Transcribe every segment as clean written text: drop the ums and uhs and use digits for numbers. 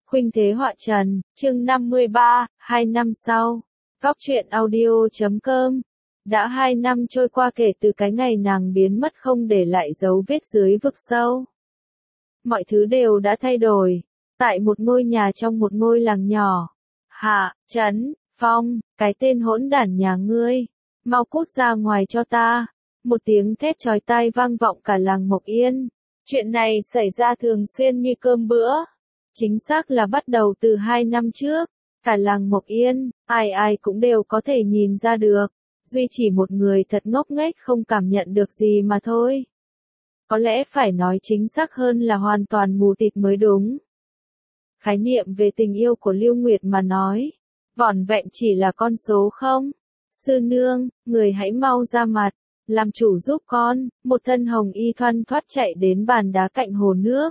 Khuynh Thế Họa Trần, chương 53, 2 năm sau. Góc truyện audio.com. Đã 2 năm trôi qua kể từ cái ngày nàng biến mất không để lại dấu vết dưới vực sâu. Mọi thứ đều đã thay đổi. Tại một ngôi nhà trong một ngôi làng nhỏ. Hạ, Trấn, Phong, cái tên hỗn đản nhà ngươi. Mau cút ra ngoài cho ta. Một tiếng thét chói tai vang vọng cả làng Mộc Yên. Chuyện này xảy ra thường xuyên như cơm bữa. Chính xác là bắt đầu từ 2 năm trước. Cả làng Mộc Yên, ai cũng đều có thể nhìn ra được. Duy chỉ một người thật ngốc nghếch không cảm nhận được gì mà thôi. Có lẽ phải nói chính xác hơn là hoàn toàn mù tịt mới đúng. Khái niệm về tình yêu của Lưu Nguyệt mà nói, vỏn vẹn chỉ là con số không. Sư nương, người hãy mau ra mặt, làm chủ giúp con. Một thân hồng y thoăn thoắt chạy đến bàn đá cạnh hồ nước.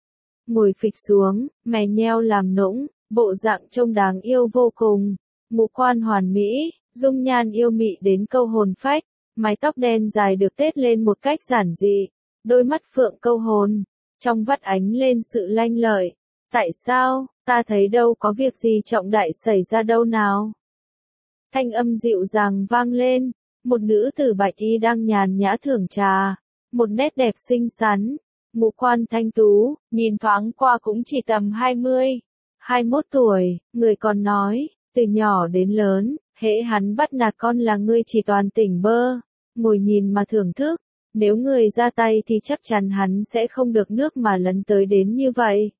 Ngồi phịch xuống, mày nheo làm nũng, bộ dạng trông đáng yêu vô cùng. Ngũ quan hoàn mỹ, dung nhan yêu mị đến câu hồn phách, mái tóc đen dài được tết lên một cách giản dị, đôi mắt phượng câu hồn, trong vắt ánh lên sự lanh lợi. Tại sao, ta thấy đâu có việc gì trọng đại xảy ra đâu nào? Thanh âm dịu dàng vang lên, một nữ tử bạch y đang nhàn nhã thưởng trà, một nét đẹp xinh xắn, ngũ quan thanh tú, nhìn thoáng qua cũng chỉ tầm 20, 21 tuổi, người còn nói, từ nhỏ đến lớn, hễ hắn bắt nạt con là ngươi chỉ toàn tỉnh bơ, ngồi nhìn mà thưởng thức, nếu người ra tay thì chắc chắn hắn sẽ không được nước mà lấn tới đến như vậy.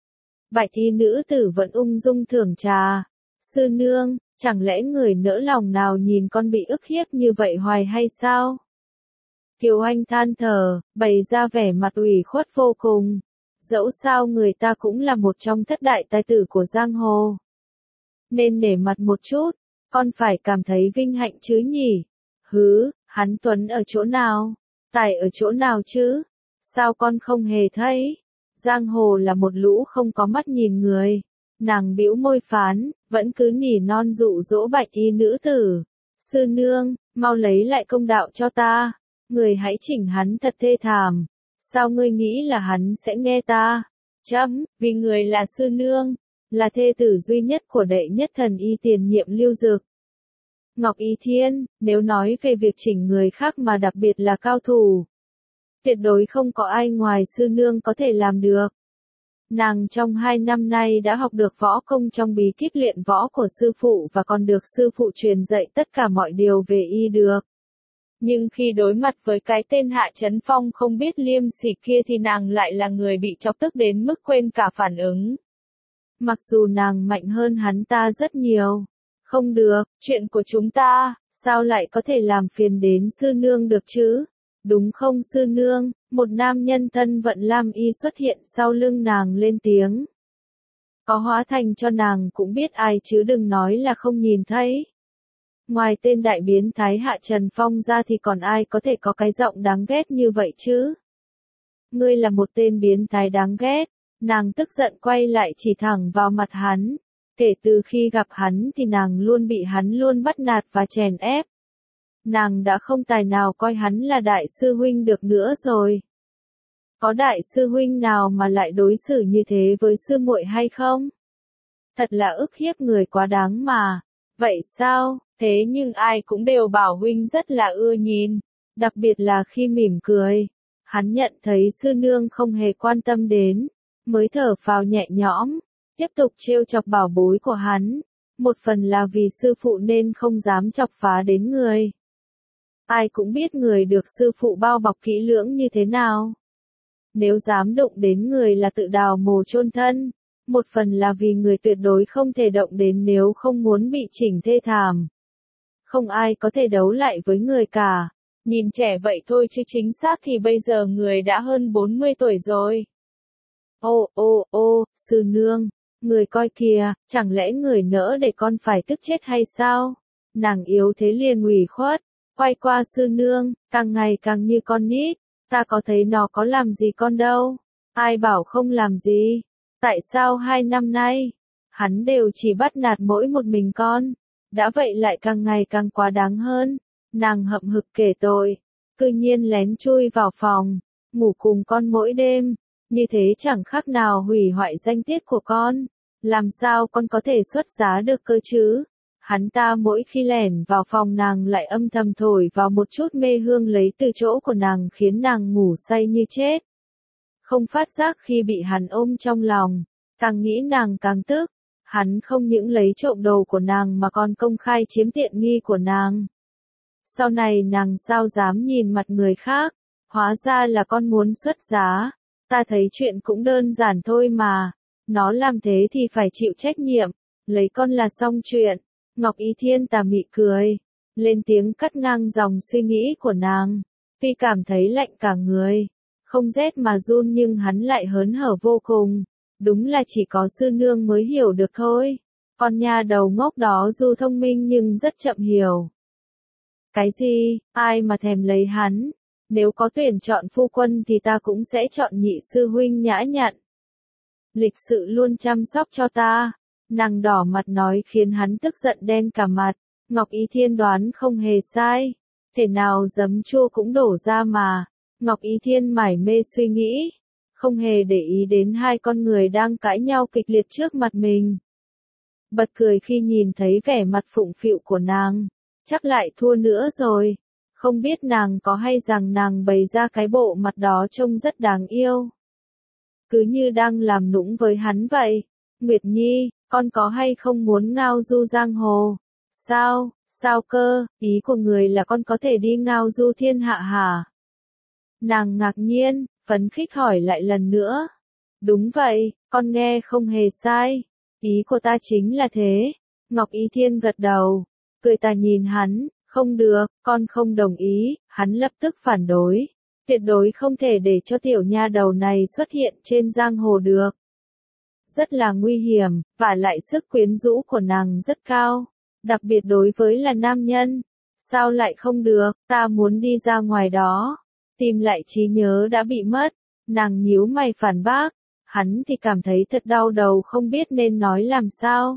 Bạch y nữ tử vẫn ung dung thưởng trà, sư nương, chẳng lẽ người nỡ lòng nào nhìn con bị ức hiếp như vậy hoài hay sao? Kiều Anh than thở, bày ra vẻ mặt ủy khuất vô cùng. Dẫu sao người ta cũng là một trong thất đại tài tử của giang hồ. Nên nể mặt một chút, con phải cảm thấy vinh hạnh chứ nhỉ? Hứ, hắn Tuấn ở chỗ nào? Tài ở chỗ nào chứ? Sao con không hề thấy? Giang hồ là một lũ không có mắt nhìn người. Nàng bĩu môi phán, vẫn cứ nỉ non dụ dỗ bạch y nữ tử. Sư nương, mau lấy lại công đạo cho ta. Người hãy chỉnh hắn thật thê thảm. Sao ngươi nghĩ là hắn sẽ nghe ta? Chấm, vì người là sư nương, là thê tử duy nhất của đệ nhất thần y tiền nhiệm Lưu Dực. Ngọc Y Thiên, nếu nói về việc chỉnh người khác mà đặc biệt là cao thủ, tuyệt đối không có ai ngoài sư nương có thể làm được. Nàng trong 2 năm nay đã học được võ công trong bí kíp luyện võ của sư phụ và còn được sư phụ truyền dạy tất cả mọi điều về y được. Nhưng khi đối mặt với cái tên Hạ Trấn Phong không biết liêm sỉ kia thì nàng lại là người bị chọc tức đến mức quên cả phản ứng. Mặc dù nàng mạnh hơn hắn ta rất nhiều. Không được, chuyện của chúng ta, sao lại có thể làm phiền đến sư nương được chứ? Đúng không sư nương? Một nam nhân thân vận lam y xuất hiện sau lưng nàng lên tiếng. Có hóa thành cho nàng cũng biết ai chứ đừng nói là không nhìn thấy. Ngoài tên đại biến thái Hạ Trần Phong ra thì còn ai có thể có cái giọng đáng ghét như vậy chứ? Ngươi là một tên biến thái đáng ghét. Nàng tức giận quay lại chỉ thẳng vào mặt hắn. Kể từ khi gặp hắn thì nàng luôn bị hắn luôn bắt nạt và chèn ép. Nàng đã không tài nào coi hắn là đại sư huynh được nữa rồi. Có đại sư huynh nào mà lại đối xử như thế với sư muội hay không? Thật là ức hiếp người quá đáng mà. Vậy sao? Thế nhưng ai cũng đều bảo huynh rất là ưa nhìn. Đặc biệt là khi mỉm cười. Hắn nhận thấy sư nương không hề quan tâm đến. Mới thở phào nhẹ nhõm. Tiếp tục trêu chọc bảo bối của hắn. Một phần là vì sư phụ nên không dám chọc phá đến người. Ai cũng biết người được sư phụ bao bọc kỹ lưỡng như thế nào. Nếu dám đụng đến người là tự đào mồ chôn thân. Một phần là vì người tuyệt đối không thể động đến nếu không muốn bị chỉnh thê thảm. Không ai có thể đấu lại với người cả. Nhìn trẻ vậy thôi chứ chính xác thì bây giờ người đã hơn 40 tuổi rồi. Ô, sư nương, người coi kìa, chẳng lẽ người nỡ để con phải tức chết hay sao? Nàng yếu thế liền ủy khuất, quay qua sư nương, càng ngày càng như con nít, ta có thấy nó có làm gì con đâu, ai bảo không làm gì, tại sao 2 năm nay, hắn đều chỉ bắt nạt mỗi một mình con, đã vậy lại càng ngày càng quá đáng hơn, nàng hậm hực kể tội, cư nhiên lén chui vào phòng, ngủ cùng con mỗi đêm. Như thế chẳng khác nào hủy hoại danh tiết của con. Làm sao con có thể xuất giá được cơ chứ? Hắn ta mỗi khi lẻn vào phòng nàng lại âm thầm thổi vào một chút mê hương lấy từ chỗ của nàng khiến nàng ngủ say như chết. Không phát giác khi bị hắn ôm trong lòng, càng nghĩ nàng càng tức. Hắn không những lấy trộm đồ của nàng mà còn công khai chiếm tiện nghi của nàng. Sau này nàng sao dám nhìn mặt người khác, hóa ra là con muốn xuất giá. Ta thấy chuyện cũng đơn giản thôi mà, nó làm thế thì phải chịu trách nhiệm, lấy con là xong chuyện. Ngọc Ý Thiên tà mị cười, lên tiếng cắt ngang dòng suy nghĩ của nàng. Tuy cảm thấy lạnh cả người, không rét mà run nhưng hắn lại hớn hở vô cùng. Đúng là chỉ có sư nương mới hiểu được thôi. Con nha đầu ngốc đó dù thông minh nhưng rất chậm hiểu. Cái gì, ai mà thèm lấy hắn? Nếu có tuyển chọn phu quân thì ta cũng sẽ chọn nhị sư huynh nhã nhặn. Lịch sự luôn chăm sóc cho ta. Nàng đỏ mặt nói khiến hắn tức giận đen cả mặt. Ngọc Ý Thiên đoán không hề sai. Thể nào giấm chua cũng đổ ra mà. Ngọc Ý Thiên mải mê suy nghĩ, không hề để ý đến hai con người đang cãi nhau kịch liệt trước mặt mình. Bật cười khi nhìn thấy vẻ mặt phụng phịu của nàng, chắc lại thua nữa rồi. Không biết nàng có hay rằng nàng bày ra cái bộ mặt đó trông rất đáng yêu. Cứ như đang làm nũng với hắn vậy. Nguyệt Nhi, con có hay không muốn ngao du giang hồ? Sao, sao cơ, ý của người là con có thể đi ngao du thiên hạ hả? Nàng ngạc nhiên, phấn khích hỏi lại lần nữa. Đúng vậy, con nghe không hề sai. Ý của ta chính là thế. Ngọc Ý Thiên gật đầu, cười tà nhìn hắn, không được, con không đồng ý. Hắn lập tức phản đối. Tuyệt đối không thể để cho tiểu nha đầu này xuất hiện trên giang hồ được. Rất là nguy hiểm, và lại sức quyến rũ của nàng rất cao. Đặc biệt đối với là nam nhân. Sao lại không được, ta muốn đi ra ngoài đó. Tìm lại trí nhớ đã bị mất, nàng nhíu mày phản bác, hắn thì cảm thấy thật đau đầu không biết nên nói làm sao.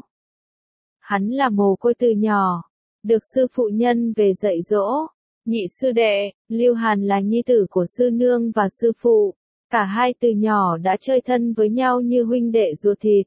Hắn là mồ côi từ nhỏ, được sư phụ nhân về dạy dỗ, nhị sư đệ, Lưu Hàn là nhi tử của sư nương và sư phụ, cả hai từ nhỏ đã chơi thân với nhau như huynh đệ ruột thịt.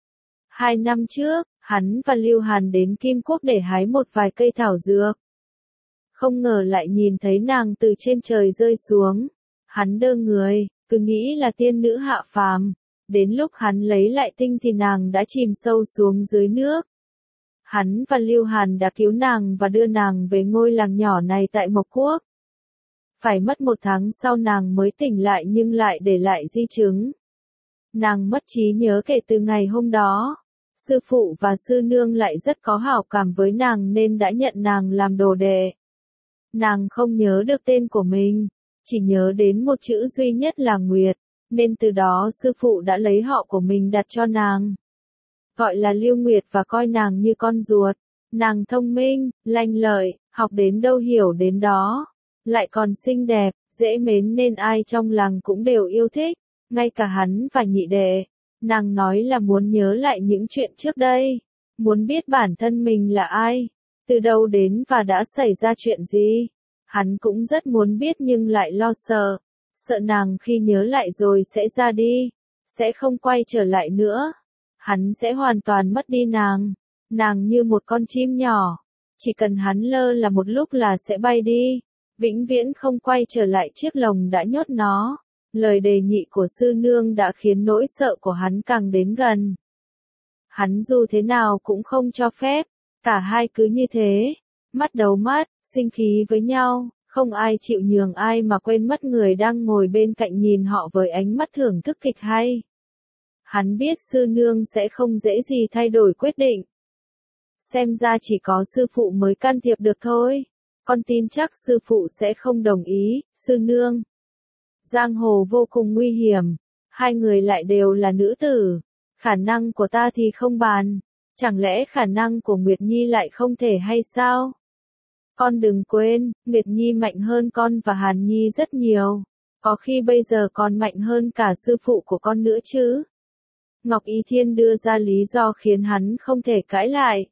2 năm trước, hắn và Lưu Hàn đến Kim Quốc để hái một vài cây thảo dược. Không ngờ lại nhìn thấy nàng từ trên trời rơi xuống. Hắn đơ người, cứ nghĩ là tiên nữ hạ phàm. Đến lúc hắn lấy lại tinh thì nàng đã chìm sâu xuống dưới nước. Hắn và Lưu Hàn đã cứu nàng và đưa nàng về ngôi làng nhỏ này tại Mộc Quốc. Phải mất 1 tháng sau nàng mới tỉnh lại nhưng lại để lại di chứng. Nàng mất trí nhớ kể từ ngày hôm đó. Sư phụ và sư nương lại rất có hảo cảm với nàng nên đã nhận nàng làm đồ đệ. Nàng không nhớ được tên của mình, chỉ nhớ đến một chữ duy nhất là Nguyệt, nên từ đó sư phụ đã lấy họ của mình đặt cho nàng. Gọi là Lưu Nguyệt và coi nàng như con ruột. Nàng thông minh, lanh lợi, học đến đâu hiểu đến đó. Lại còn xinh đẹp, dễ mến nên ai trong làng cũng đều yêu thích, ngay cả hắn và nhị đệ. Nàng nói là muốn nhớ lại những chuyện trước đây, muốn biết bản thân mình là ai. Từ đâu đến và đã xảy ra chuyện gì? Hắn cũng rất muốn biết nhưng lại lo sợ. Sợ nàng khi nhớ lại rồi sẽ ra đi. Sẽ không quay trở lại nữa. Hắn sẽ hoàn toàn mất đi nàng. Nàng như một con chim nhỏ. Chỉ cần hắn lơ là một lúc là sẽ bay đi. Vĩnh viễn không quay trở lại chiếc lồng đã nhốt nó. Lời đề nghị của sư nương đã khiến nỗi sợ của hắn càng đến gần. Hắn dù thế nào cũng không cho phép. Cả hai cứ như thế, mắt đấu mắt, sinh khí với nhau, không ai chịu nhường ai mà quên mất người đang ngồi bên cạnh nhìn họ với ánh mắt thưởng thức kịch hay. Hắn biết sư nương sẽ không dễ gì thay đổi quyết định. Xem ra chỉ có sư phụ mới can thiệp được thôi. Con tin chắc sư phụ sẽ không đồng ý, sư nương. Giang hồ vô cùng nguy hiểm, hai người lại đều là nữ tử. Khả năng của ta thì không bàn. Chẳng lẽ khả năng của Nguyệt Nhi lại không thể hay sao? Con đừng quên, Nguyệt Nhi mạnh hơn con và Hàn Nhi rất nhiều. Có khi bây giờ còn mạnh hơn cả sư phụ của con nữa chứ. Ngọc Ý Thiên đưa ra lý do khiến hắn không thể cãi lại.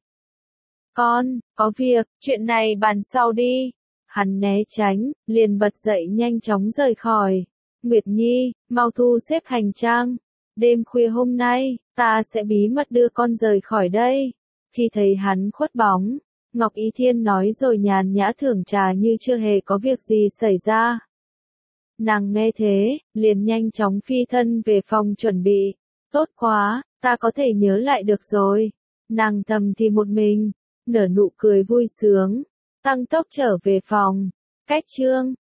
Con, có việc, chuyện này bàn sau đi. Hắn né tránh, liền bật dậy nhanh chóng rời khỏi. Nguyệt Nhi, mau thu xếp hành trang. đêm khuya hôm nay, ta sẽ bí mật đưa con rời khỏi đây. Khi thấy hắn khuất bóng, Ngọc Ý Thiên nói rồi nhàn nhã thưởng trà như chưa hề có việc gì xảy ra. Nàng nghe thế, liền nhanh chóng phi thân về phòng chuẩn bị. Tốt quá, ta có thể nhớ lại được rồi. Nàng thầm thì một mình, nở nụ cười vui sướng, tăng tốc trở về phòng. Cách chương